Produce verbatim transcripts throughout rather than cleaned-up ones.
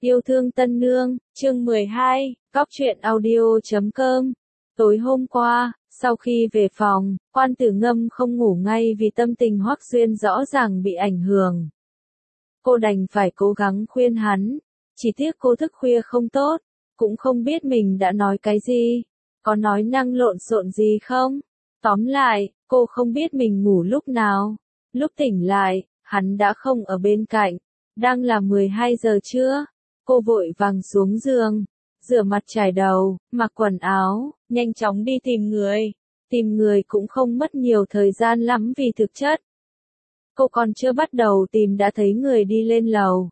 Yêu thương tân nương, chương mười hai, góc truyện audio chấm com. Tối hôm qua, sau khi về phòng, Quan Tử Ngâm không ngủ ngay vì tâm tình Hoắc Xuyên rõ ràng bị ảnh hưởng. Cô đành phải cố gắng khuyên hắn, chỉ tiếc cô thức khuya không tốt, cũng không biết mình đã nói cái gì, có nói năng lộn xộn gì không. Tóm lại, cô không biết mình ngủ lúc nào, lúc tỉnh lại, hắn đã không ở bên cạnh, đang là mười hai giờ trưa. Cô vội vàng xuống giường, rửa mặt chải đầu, mặc quần áo, nhanh chóng đi tìm người. Tìm người cũng không mất nhiều thời gian lắm vì thực chất. Cô còn chưa bắt đầu tìm đã thấy người đi lên lầu.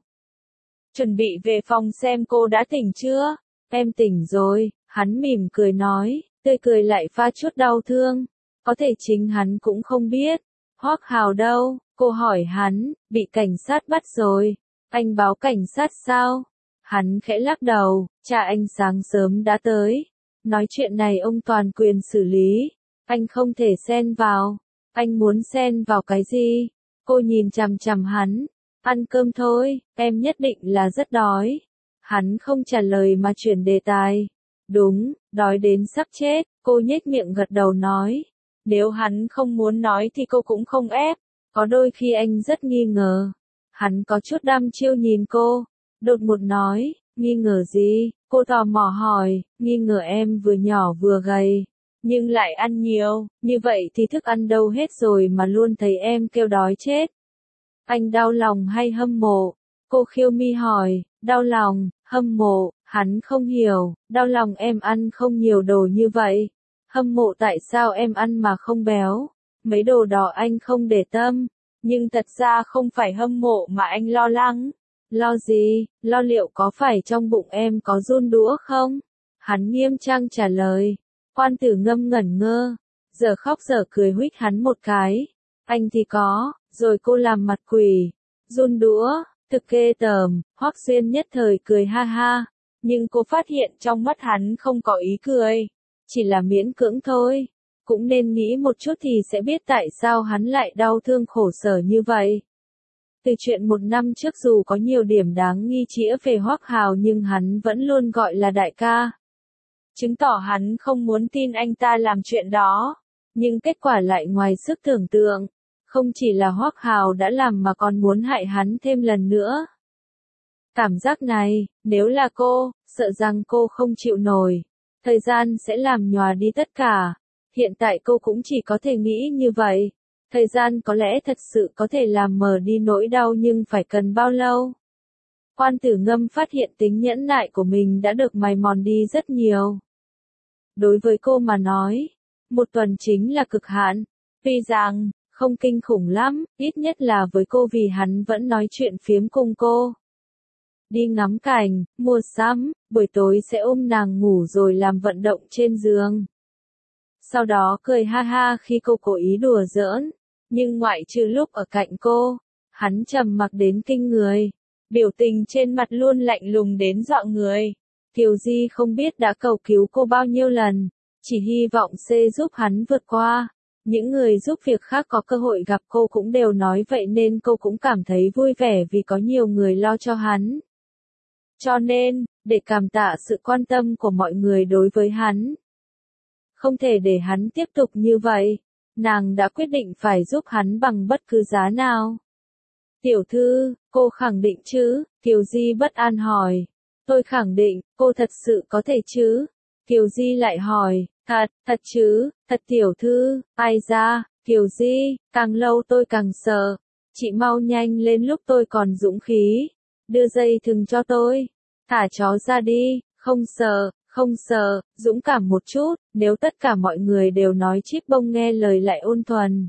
Chuẩn bị về phòng xem cô đã tỉnh chưa? Em tỉnh rồi, hắn mỉm cười nói, tươi cười lại pha chút đau thương. Có thể chính hắn cũng không biết. Hoắc Hào đâu? Cô hỏi hắn, bị cảnh sát bắt rồi. Anh báo cảnh sát sao? Hắn khẽ lắc đầu, cha anh sáng sớm đã tới. Nói chuyện này ông toàn quyền xử lý. Anh không thể xen vào. Anh muốn xen vào cái gì? Cô nhìn chằm chằm hắn. Ăn cơm thôi, em nhất định là rất đói. Hắn không trả lời mà chuyển đề tài. Đúng, đói đến sắp chết, cô nhếch miệng gật đầu nói. Nếu hắn không muốn nói thì cô cũng không ép. Có đôi khi anh rất nghi ngờ. Hắn có chút đăm chiêu nhìn cô. Đột ngột nói, nghi ngờ gì? Cô tò mò hỏi, nghi ngờ em vừa nhỏ vừa gầy, nhưng lại ăn nhiều, như vậy thì thức ăn đâu hết rồi mà luôn thấy em kêu đói chết. Anh đau lòng hay hâm mộ? Cô khiêu mi hỏi, đau lòng, hâm mộ, hắn không hiểu, đau lòng em ăn không nhiều đồ như vậy. Hâm mộ tại sao em ăn mà không béo? Mấy đồ đó anh không để tâm, nhưng thật ra không phải hâm mộ mà anh lo lắng. Lo gì, lo liệu có phải trong bụng em có giun đũa không? Hắn nghiêm trang trả lời. Quan Tử Ngâm ngẩn ngơ, giờ khóc giờ cười huých hắn một cái. Anh thì có, rồi cô làm mặt quỷ. Giun đũa, thực ghê tởm. Hoắc Xuyên nhất thời cười ha ha, nhưng cô phát hiện trong mắt hắn không có ý cười, chỉ là miễn cưỡng thôi. Cũng nên nghĩ một chút thì sẽ biết tại sao hắn lại đau thương khổ sở như vậy. Từ chuyện một năm trước dù có nhiều điểm đáng nghi chĩa về Hoắc Hào nhưng hắn vẫn luôn gọi là đại ca. Chứng tỏ hắn không muốn tin anh ta làm chuyện đó. Nhưng kết quả lại ngoài sức tưởng tượng. Không chỉ là Hoắc Hào đã làm mà còn muốn hại hắn thêm lần nữa. Cảm giác này, nếu là cô, sợ rằng cô không chịu nổi. Thời gian sẽ làm nhòa đi tất cả. Hiện tại cô cũng chỉ có thể nghĩ như vậy. Thời gian có lẽ thật sự có thể làm mờ đi nỗi đau nhưng phải cần bao lâu? Quan Tử Ngâm phát hiện tính nhẫn nại của mình đã được mài mòn đi rất nhiều. Đối với cô mà nói, một tuần chính là cực hạn. Tuy rằng, không kinh khủng lắm, ít nhất là với cô vì hắn vẫn nói chuyện phiếm cùng cô. Đi ngắm cảnh, mua sắm, buổi tối sẽ ôm nàng ngủ rồi làm vận động trên giường. Sau đó cười ha ha khi cô cố ý đùa giỡn. Nhưng ngoại trừ lúc ở cạnh cô, hắn trầm mặc đến kinh người. Biểu tình trên mặt luôn lạnh lùng đến dọa người. Kiều Di không biết đã cầu cứu cô bao nhiêu lần, chỉ hy vọng C giúp hắn vượt qua. Những người giúp việc khác có cơ hội gặp cô cũng đều nói vậy nên cô cũng cảm thấy vui vẻ vì có nhiều người lo cho hắn. Cho nên, để cảm tạ sự quan tâm của mọi người đối với hắn, không thể để hắn tiếp tục như vậy. Nàng đã quyết định phải giúp hắn bằng bất cứ giá nào. Tiểu thư, cô khẳng định chứ? Kiều Di bất an hỏi. Tôi khẳng định, cô thật sự có thể chứ? Kiều Di lại hỏi, thật, thật chứ, thật tiểu thư, ai ra? Kiều Di, càng lâu tôi càng sợ. Chị mau nhanh lên lúc tôi còn dũng khí. Đưa dây thừng cho tôi. Thả chó ra đi, không sợ. Không sợ, dũng cảm một chút, nếu tất cả mọi người đều nói chíp bông nghe lời lại ôn thuần.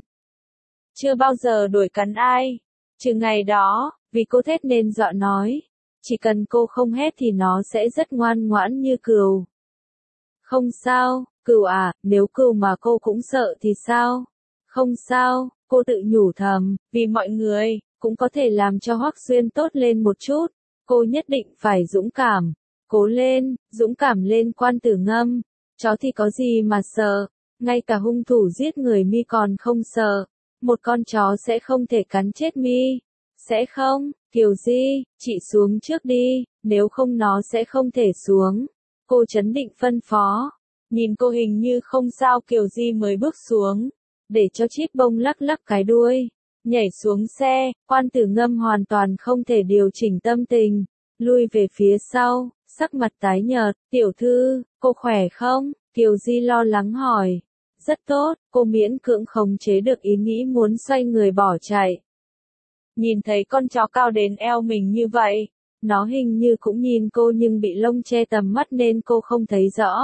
Chưa bao giờ đuổi cắn ai. Trừ ngày đó, vì cô thét nên dọa nói. Chỉ cần cô không hét thì nó sẽ rất ngoan ngoãn như cừu. Không sao, cừu à, nếu cừu mà cô cũng sợ thì sao? Không sao, cô tự nhủ thầm, vì mọi người, cũng có thể làm cho Hoắc Xuyên tốt lên một chút. Cô nhất định phải dũng cảm. Cố lên, dũng cảm lên Quan Tử Ngâm. Chó thì có gì mà sợ, ngay cả hung thủ giết người mi còn không sợ. Một con chó sẽ không thể cắn chết mi. Sẽ không, Kiều Di, chị xuống trước đi, nếu không nó sẽ không thể xuống. Cô trấn định phân phó. Nhìn cô hình như không sao Kiều Di mới bước xuống. Để cho Chip Bông lắc lắc cái đuôi. Nhảy xuống xe, Quan Tử Ngâm hoàn toàn không thể điều chỉnh tâm tình. Lui về phía sau, sắc mặt tái nhợt. Tiểu thư, cô khỏe không? Kiều Di lo lắng hỏi. Rất tốt, cô miễn cưỡng khống chế được ý nghĩ muốn xoay người bỏ chạy. Nhìn thấy con chó cao đến eo mình như vậy, nó hình như cũng nhìn cô nhưng bị lông che tầm mắt nên cô không thấy rõ.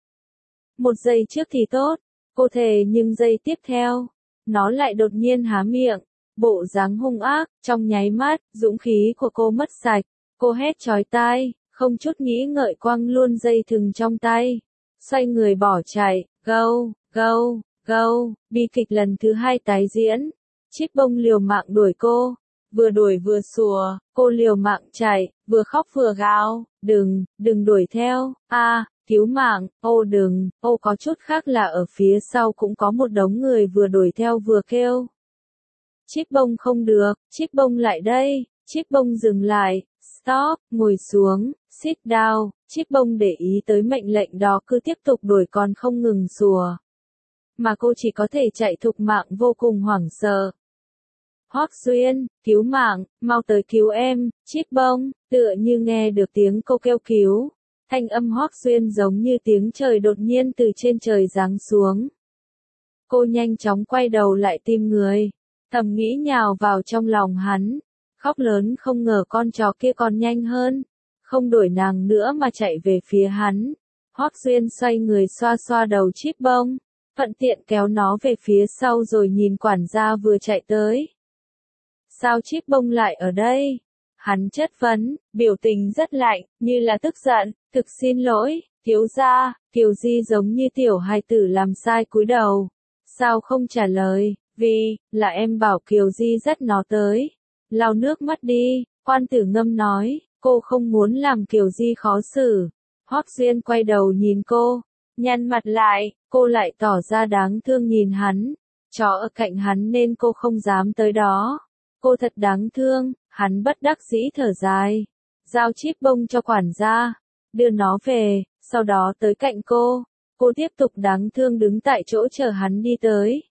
Một giây trước thì tốt, cô thề nhưng giây tiếp theo, nó lại đột nhiên há miệng, bộ dáng hung ác, trong nháy mắt, dũng khí của cô mất sạch, cô hét chói tai, không chút nghĩ ngợi quăng luôn dây thừng trong tay, xoay người bỏ chạy, go, go, go, bi kịch lần thứ hai tái diễn, Chip Bông liều mạng đuổi cô. Vừa đuổi vừa sủa, cô liều mạng chạy, vừa khóc vừa gào, đừng, đừng đuổi theo, a, à, cứu mạng, ô đừng, ô có chút khác là ở phía sau cũng có một đống người vừa đuổi theo vừa kêu. Chip Bông không được, Chip Bông lại đây, Chip Bông dừng lại, stop, ngồi xuống, sit down, Chip Bông để ý tới mệnh lệnh đó cứ tiếp tục đuổi còn không ngừng sủa. Mà cô chỉ có thể chạy thục mạng vô cùng hoảng sợ. Hoắc Xuyên, cứu mạng, mau tới cứu em, Chip Bông, tựa như nghe được tiếng cô kêu cứu. Thanh âm Hoắc Xuyên giống như tiếng trời đột nhiên từ trên trời giáng xuống. Cô nhanh chóng quay đầu lại tìm người, thầm nghĩ nhào vào trong lòng hắn, khóc lớn không ngờ con chó kia còn nhanh hơn, không đuổi nàng nữa mà chạy về phía hắn. Hoắc Xuyên xoay người xoa xoa đầu Chip Bông, thuận tiện kéo nó về phía sau rồi nhìn quản gia vừa chạy tới. Sao Chip Bông lại ở đây? Hắn chất vấn, biểu tình rất lạnh, như là tức giận, thực xin lỗi, thiếu gia, Kiều Di giống như tiểu hài tử làm sai cúi đầu. Sao không trả lời, vì, là em bảo Kiều Di dắt nó tới. Lau nước mắt đi, Quan Tử Ngâm nói, cô không muốn làm Kiều Di khó xử. Hoắc Xuyên quay đầu nhìn cô, nhăn mặt lại, cô lại tỏ ra đáng thương nhìn hắn. Chó ở cạnh hắn nên cô không dám tới đó. Cô thật đáng thương, hắn bất đắc dĩ thở dài. Giao Chip Bông cho quản gia, đưa nó về, sau đó tới cạnh cô. Cô tiếp tục đáng thương đứng tại chỗ chờ hắn đi tới.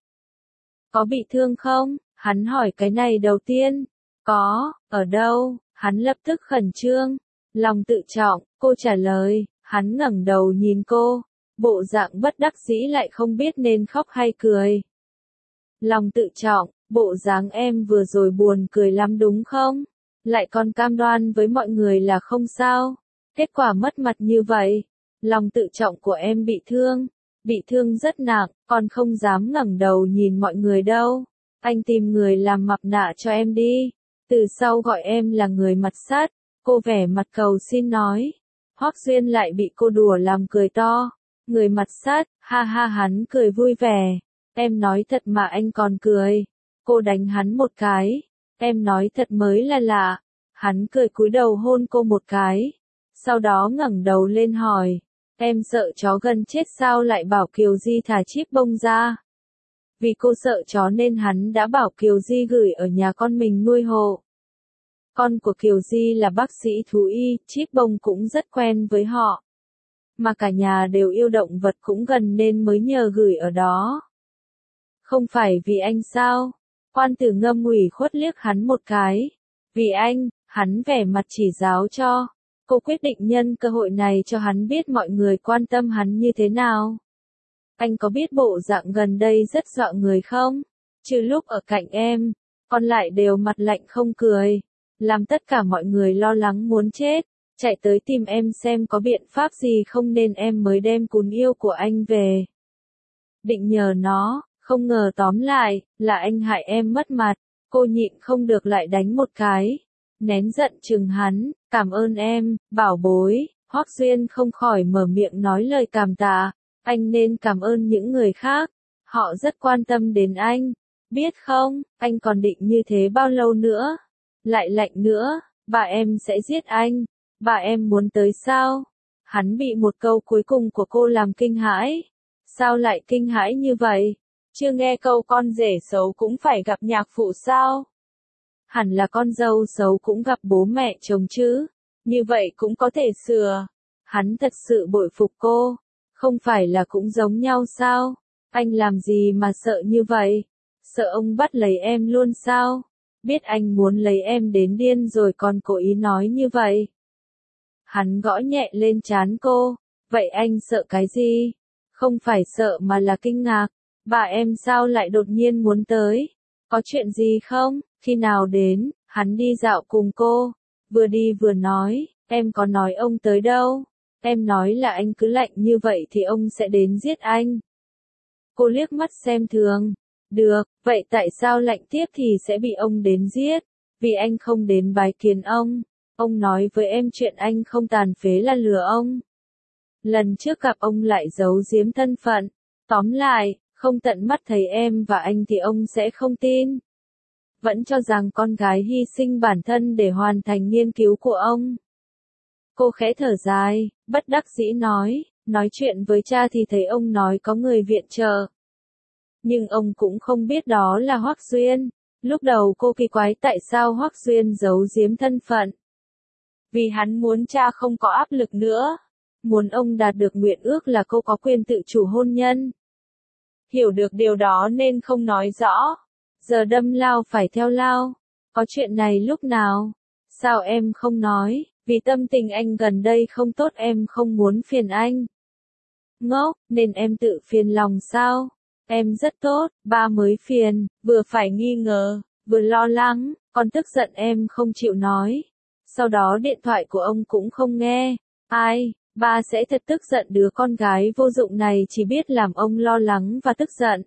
Có bị thương không? Hắn hỏi cái này đầu tiên. Có, ở đâu? Hắn lập tức khẩn trương. Lòng tự trọng, cô trả lời. Hắn ngẩng đầu nhìn cô. Bộ dạng bất đắc dĩ lại không biết nên khóc hay cười. Lòng tự trọng. Bộ dáng em vừa rồi buồn cười lắm đúng không? Lại còn cam đoan với mọi người là không sao. Kết quả mất mặt như vậy. Lòng tự trọng của em bị thương. Bị thương rất nặng, còn không dám ngẩng đầu nhìn mọi người đâu. Anh tìm người làm mặt nạ cho em đi. Từ sau gọi em là người mặt sắt. Cô vẻ mặt cầu xin nói. Hoắc Xuyên lại bị cô đùa làm cười to. Người mặt sắt, ha ha hắn cười vui vẻ. Em nói thật mà anh còn cười. Cô đánh hắn một cái. Em nói thật mới là lạ. Hắn cười cúi đầu hôn cô một cái. Sau đó ngẩng đầu lên hỏi. Em sợ chó gần chết sao lại bảo Kiều Di thả Chip Bông ra. Vì cô sợ chó nên hắn đã bảo Kiều Di gửi ở nhà con mình nuôi hộ. Con của Kiều Di là bác sĩ thú y, Chip Bông cũng rất quen với họ. Mà cả nhà đều yêu động vật cũng gần nên mới nhờ gửi ở đó. Không phải vì anh sao? Quan Tử Ngâm ủy khuất liếc hắn một cái. Vì anh, hắn vẻ mặt chỉ giáo cho. Cô quyết định nhân cơ hội này cho hắn biết mọi người quan tâm hắn như thế nào. Anh có biết bộ dạng gần đây rất dọa người không? Trừ lúc ở cạnh em, còn lại đều mặt lạnh không cười. Làm tất cả mọi người lo lắng muốn chết. Chạy tới tìm em xem có biện pháp gì không nên em mới đem cún yêu của anh về. Định nhờ nó. Không ngờ tóm lại, là anh hại em mất mặt, cô nhịn không được lại đánh một cái. Nén giận chừng hắn, cảm ơn em, bảo bối, Hoắc Xuyên không khỏi mở miệng nói lời cảm tạ, anh nên cảm ơn những người khác, họ rất quan tâm đến anh, biết không, anh còn định như thế bao lâu nữa, lại lạnh nữa, bà em sẽ giết anh, bà em muốn tới sao? Hắn bị một câu cuối cùng của cô làm kinh hãi, sao lại kinh hãi như vậy? Chưa nghe câu con rể xấu cũng phải gặp nhạc phụ sao? hẳn là con dâu xấu cũng gặp bố mẹ chồng chứ, như vậy cũng có thể sửa. Hắn thật sự bội phục cô, không phải là cũng giống nhau sao? Anh làm gì mà sợ như vậy? Sợ ông bắt lấy em luôn sao? Biết anh muốn lấy em đến điên rồi còn cố ý nói như vậy. Hắn gõ nhẹ lên trán cô, vậy anh sợ cái gì? Không phải sợ mà là kinh ngạc, bà em sao lại đột nhiên muốn tới? Có chuyện gì không? Khi nào đến? Hắn đi dạo cùng cô, vừa đi vừa nói, em có nói ông tới đâu? Em nói là anh cứ lạnh như vậy thì ông sẽ đến giết anh. Cô liếc mắt xem thường. Được, vậy tại sao lạnh tiếp thì sẽ bị ông đến giết? Vì anh không đến bái kiến ông. Ông nói với em chuyện anh không tàn phế là lừa ông. Lần trước gặp ông lại giấu giếm thân phận. Tóm lại, không tận mắt thấy em và anh thì ông sẽ không tin. Vẫn cho rằng con gái hy sinh bản thân để hoàn thành nghiên cứu của ông. Cô khẽ thở dài, bất đắc dĩ nói, nói chuyện với cha thì thấy ông nói có người viện trợ. Nhưng ông cũng không biết đó là Hoắc Duyên. Lúc đầu cô kỳ quái tại sao Hoắc Duyên giấu giếm thân phận. Vì hắn muốn cha không có áp lực nữa. Muốn ông đạt được nguyện ước là cô có quyền tự chủ hôn nhân. Hiểu được điều đó nên không nói rõ. Giờ đâm lao phải theo lao. Có chuyện này lúc nào? Sao em không nói? Vì tâm tình anh gần đây không tốt em không muốn phiền anh. Ngốc, nên em tự phiền lòng sao? Em rất tốt, ba mới phiền, vừa phải nghi ngờ, vừa lo lắng, còn tức giận em không chịu nói. Sau đó điện thoại của ông cũng không nghe. Ai, ba sẽ thật tức giận đứa con gái vô dụng này chỉ biết làm ông lo lắng và tức giận.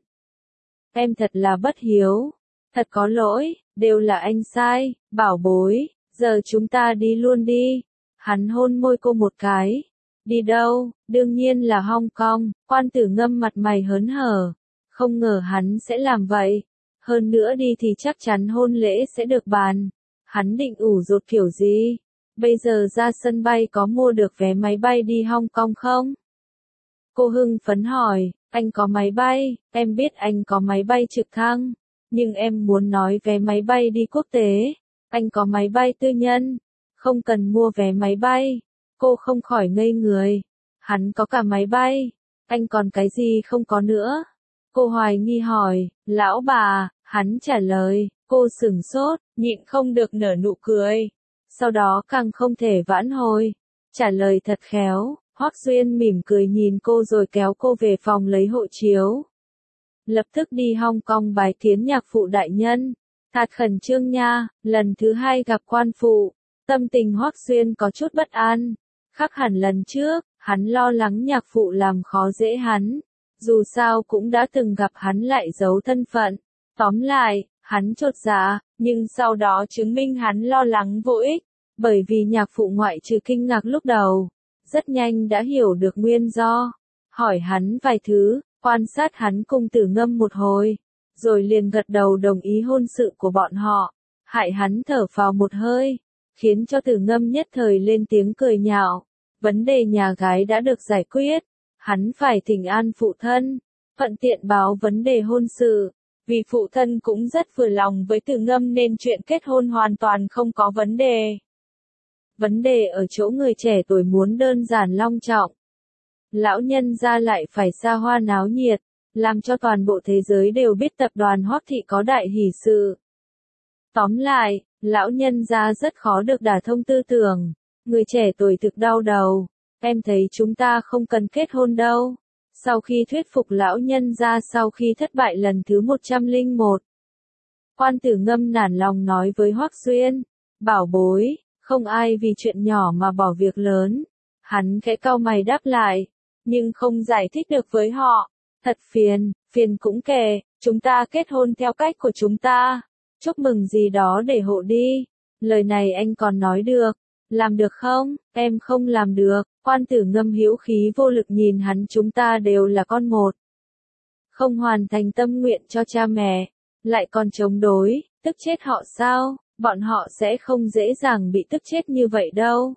Em thật là bất hiếu. Thật có lỗi, đều là anh sai, bảo bối, giờ chúng ta đi luôn đi. Hắn hôn môi cô một cái. Đi đâu? Đương nhiên là Hong Kong. Quan Tử Ngâm mặt mày hớn hở. Không ngờ hắn sẽ làm vậy. Hơn nữa đi thì chắc chắn hôn lễ sẽ được bàn. Hắn định ủ rột kiểu gì? Bây giờ ra sân bay có mua được vé máy bay đi Hong Kong không? Cô hưng phấn hỏi, anh có máy bay, em biết anh có máy bay trực thăng. Nhưng em muốn nói vé máy bay đi quốc tế. Anh có máy bay tư nhân. Không cần mua vé máy bay. Cô không khỏi ngây người. Hắn có cả máy bay. Anh còn cái gì không có nữa? Cô hoài nghi hỏi, lão bà, hắn trả lời, cô sửng sốt, nhịn không được nở nụ cười. Sau đó càng không thể vãn hồi. Trả lời thật khéo, Hoắc Duyên mỉm cười nhìn cô rồi kéo cô về phòng lấy hộ chiếu. Lập tức đi Hong Kong bái kiến nhạc phụ đại nhân. Thật khẩn trương nha, lần thứ hai gặp quan phụ. Tâm tình Hoắc Duyên có chút bất an. Khác hẳn lần trước, hắn lo lắng nhạc phụ làm khó dễ hắn. Dù sao cũng đã từng gặp hắn lại giấu thân phận. Tóm lại, hắn chột dạ, nhưng sau đó chứng minh hắn lo lắng vô ích. Bởi vì nhạc phụ ngoại trừ kinh ngạc lúc đầu, rất nhanh đã hiểu được nguyên do. Hỏi hắn vài thứ, quan sát hắn cùng Tử Ngâm một hồi, rồi liền gật đầu đồng ý hôn sự của bọn họ. Hại hắn thở phào một hơi, khiến cho Tử Ngâm nhất thời lên tiếng cười nhạo. Vấn đề nhà gái đã được giải quyết, hắn phải thỉnh an phụ thân, thuận tiện báo vấn đề hôn sự. Vì phụ thân cũng rất vừa lòng với Tử Ngâm nên chuyện kết hôn hoàn toàn không có vấn đề. Vấn đề ở chỗ người trẻ tuổi muốn đơn giản long trọng. Lão nhân gia lại phải xa hoa náo nhiệt, làm cho toàn bộ thế giới đều biết tập đoàn Hoắc Thị có đại hỷ sự. Tóm lại, lão nhân gia rất khó được đả thông tư tưởng. Người trẻ tuổi thực đau đầu. Em thấy chúng ta không cần kết hôn đâu. Sau khi thuyết phục lão nhân gia sau khi thất bại lần thứ một trăm lẻ một. Quan Tử Ngâm nản lòng nói với Hoắc Duyên. Bảo bối, không ai vì chuyện nhỏ mà bỏ việc lớn. Hắn khẽ cau mày đáp lại. Nhưng không giải thích được với họ. Thật phiền, phiền cũng kệ, chúng ta kết hôn theo cách của chúng ta. Chúc mừng gì đó để hộ đi. Lời này anh còn nói được. Làm được không? Em không làm được. Quan Tử Ngâm hữu khí vô lực nhìn hắn, chúng ta đều là con một. Không hoàn thành tâm nguyện cho cha mẹ, lại còn chống đối, tức chết họ sao? Bọn họ sẽ không dễ dàng bị tức chết như vậy đâu.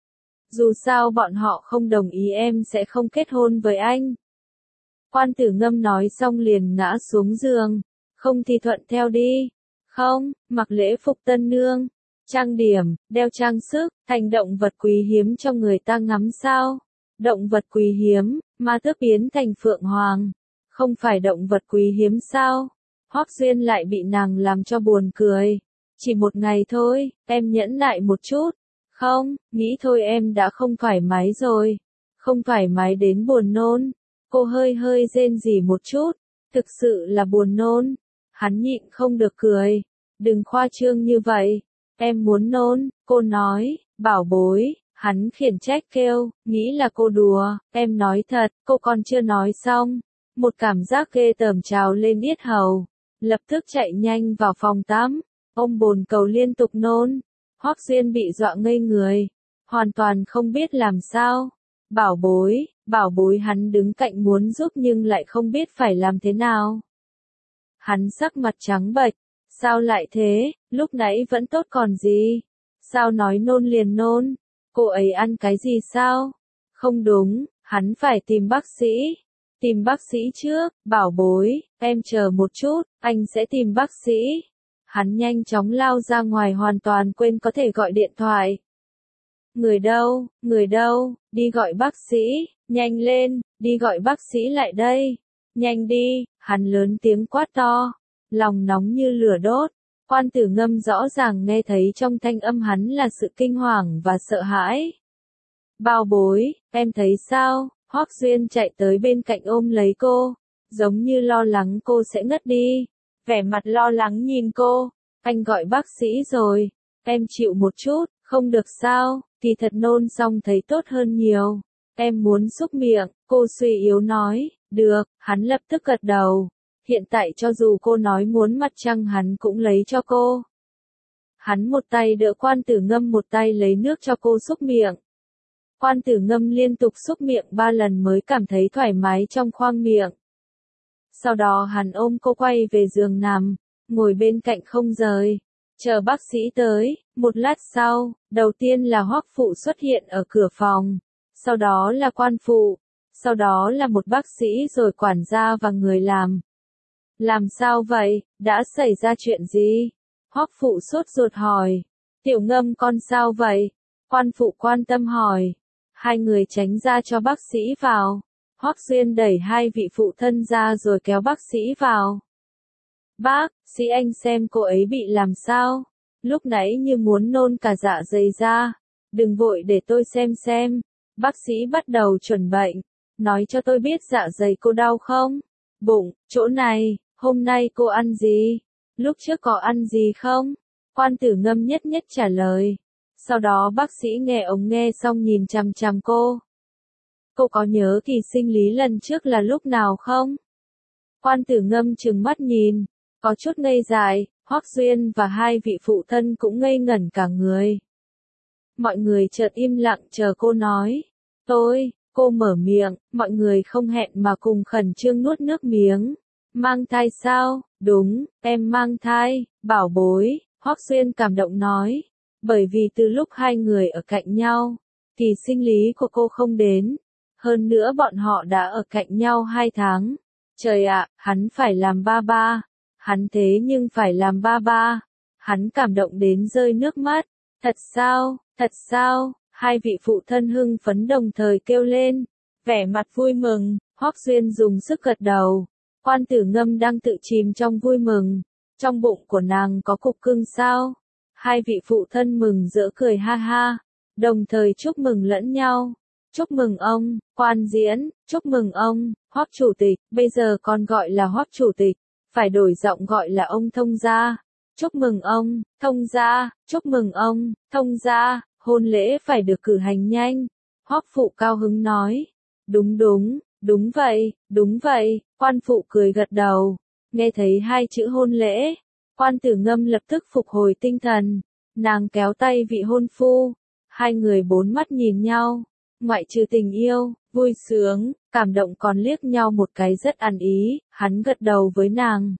Dù sao bọn họ không đồng ý em sẽ không kết hôn với anh. Quan Tử Ngâm nói xong liền ngã xuống giường. Không thì thuận theo đi. Không, mặc lễ phục tân nương, trang điểm, đeo trang sức, thành động vật quý hiếm cho người ta ngắm sao? Động vật quý hiếm, ma tước biến thành phượng hoàng, không phải động vật quý hiếm sao? Hoắc Duyên lại bị nàng làm cho buồn cười. Chỉ một ngày thôi, em nhẫn nại một chút. Không, nghĩ thôi em đã không thoải mái rồi. Không thoải mái đến buồn nôn. Cô hơi hơi rên rỉ một chút. Thực sự là buồn nôn. Hắn nhịn không được cười. Đừng khoa trương như vậy. Em muốn nôn, cô nói, bảo bối. Hắn khiển trách kêu, nghĩ là cô đùa. Em nói thật, cô còn chưa nói xong. Một cảm giác ghê tởm trào lên yết hầu. Lập tức chạy nhanh vào phòng tắm. Ông bồn cầu liên tục nôn. Hoắc Duyên bị dọa ngây người. Hoàn toàn không biết làm sao. Bảo bối, bảo bối hắn đứng cạnh muốn giúp nhưng lại không biết phải làm thế nào. Hắn sắc mặt trắng bệch. Sao lại thế, lúc nãy vẫn tốt còn gì? Sao nói nôn liền nôn? Cô ấy ăn cái gì sao? Không đúng, hắn phải tìm bác sĩ. Tìm bác sĩ trước, bảo bối, em chờ một chút, anh sẽ tìm bác sĩ. Hắn nhanh chóng lao ra ngoài hoàn toàn quên có thể gọi điện thoại. Người đâu, người đâu, đi gọi bác sĩ, nhanh lên, đi gọi bác sĩ lại đây. Nhanh đi, hắn lớn tiếng quát to, lòng nóng như lửa đốt. Quan Tử Ngâm rõ ràng nghe thấy trong thanh âm hắn là sự kinh hoàng và sợ hãi. Bao bối, em thấy sao? Hoắc Duyên chạy tới bên cạnh ôm lấy cô, giống như lo lắng cô sẽ ngất đi. Vẻ mặt lo lắng nhìn cô, anh gọi bác sĩ rồi, em chịu một chút, không được sao, thì thật nôn xong thấy tốt hơn nhiều. Em muốn xúc miệng, cô suy yếu nói, được, hắn lập tức gật đầu. Hiện tại cho dù cô nói muốn mặt trăng hắn cũng lấy cho cô. Hắn một tay đỡ Quan Tử Ngâm một tay lấy nước cho cô xúc miệng. Quan Tử Ngâm liên tục xúc miệng ba lần mới cảm thấy thoải mái trong khoang miệng. Sau đó hắn ôm cô quay về giường nằm, ngồi bên cạnh không rời. Chờ bác sĩ tới, một lát sau, đầu tiên là Hoắc phụ xuất hiện ở cửa phòng. Sau đó là quan phụ. Sau đó là một bác sĩ rồi quản gia và người làm. Làm sao vậy, đã xảy ra chuyện gì? Hoắc phụ sốt ruột hỏi. Tiểu Ngâm con sao vậy? Quan phụ quan tâm hỏi. Hai người tránh ra cho bác sĩ vào. Hoắc Duyên đẩy hai vị phụ thân ra rồi kéo bác sĩ vào. Bác sĩ anh xem cô ấy bị làm sao? Lúc nãy như muốn nôn cả dạ dày ra. Đừng vội để tôi xem xem. Bác sĩ bắt đầu chuẩn bệnh. Nói cho tôi biết dạ dày cô đau không? Bụng, chỗ này, hôm nay cô ăn gì? Lúc trước có ăn gì không? Quan Tử Ngâm nhất nhất trả lời. Sau đó bác sĩ nghe ống nghe xong nhìn chằm chằm cô. Cô có nhớ kỳ sinh lý lần trước là lúc nào không? Quan Tử Ngâm trừng mắt nhìn, có chút ngây dại, Hoắc Duyên và hai vị phụ thân cũng ngây ngẩn cả người. Mọi người chợt im lặng chờ cô nói. Tôi, cô mở miệng, mọi người không hẹn mà cùng khẩn trương nuốt nước miếng. Mang thai sao? Đúng, em mang thai, bảo bối, Hoắc Duyên cảm động nói. Bởi vì từ lúc hai người ở cạnh nhau, kỳ sinh lý của cô không đến. Hơn nữa bọn họ đã ở cạnh nhau hai tháng. Trời ạ, hắn phải làm ba ba. Hắn thế nhưng phải làm ba ba. Hắn cảm động đến rơi nước mắt. Thật sao, thật sao, hai vị phụ thân hưng phấn đồng thời kêu lên. Vẻ mặt vui mừng, Hoắc Duyên dùng sức gật đầu. Quan Tử Ngâm đang tự chìm trong vui mừng. Trong bụng của nàng có cục cưng sao? Hai vị phụ thân mừng rỡ cười ha ha. Đồng thời chúc mừng lẫn nhau. Chúc mừng ông, Quan Diễn, chúc mừng ông, Hoắc chủ tịch, bây giờ còn gọi là Hoắc chủ tịch, phải đổi giọng gọi là ông thông gia. Chúc mừng ông, thông gia, chúc mừng ông, thông gia, hôn lễ phải được cử hành nhanh. Hoắc phụ cao hứng nói. Đúng đúng, đúng vậy, đúng vậy, quan phụ cười gật đầu. Nghe thấy hai chữ hôn lễ, Quan Tử Ngâm lập tức phục hồi tinh thần. Nàng kéo tay vị hôn phu. Hai người bốn mắt nhìn nhau. Ngoại trừ tình yêu, vui sướng, cảm động còn liếc nhau một cái rất ăn ý, hắn gật đầu với nàng.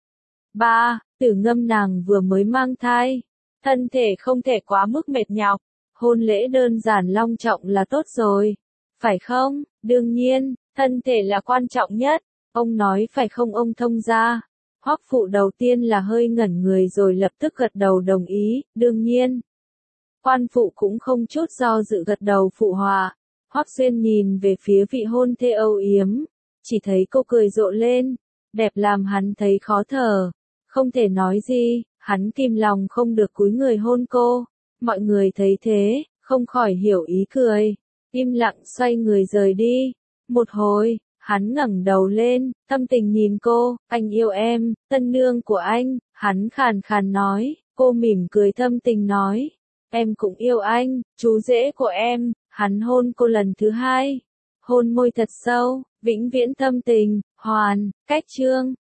Ba, Tử Ngâm nàng vừa mới mang thai. Thân thể không thể quá mức mệt nhọc. Hôn lễ đơn giản long trọng là tốt rồi. Phải không? Đương nhiên, thân thể là quan trọng nhất. Ông nói phải không ông thông gia? Hoắc Phụ đầu tiên là hơi ngẩn người rồi lập tức gật đầu đồng ý, đương nhiên. Quan Phụ cũng không chút do dự gật đầu phụ họa. Hoắc Xuyên nhìn về phía vị hôn thê âu yếm, chỉ thấy cô cười rộ lên, đẹp làm hắn thấy khó thở. Không thể nói gì, hắn kìm lòng không được cúi người hôn cô. Mọi người thấy thế, không khỏi hiểu ý cười, im lặng xoay người rời đi. Một hồi, hắn ngẩng đầu lên, thâm tình nhìn cô, anh yêu em, tân nương của anh, hắn khàn khàn nói, cô mỉm cười thâm tình nói, em cũng yêu anh, chú rể của em. Hắn hôn cô lần thứ hai, hôn môi thật sâu, vĩnh viễn thâm tình, hoàn, cách chương.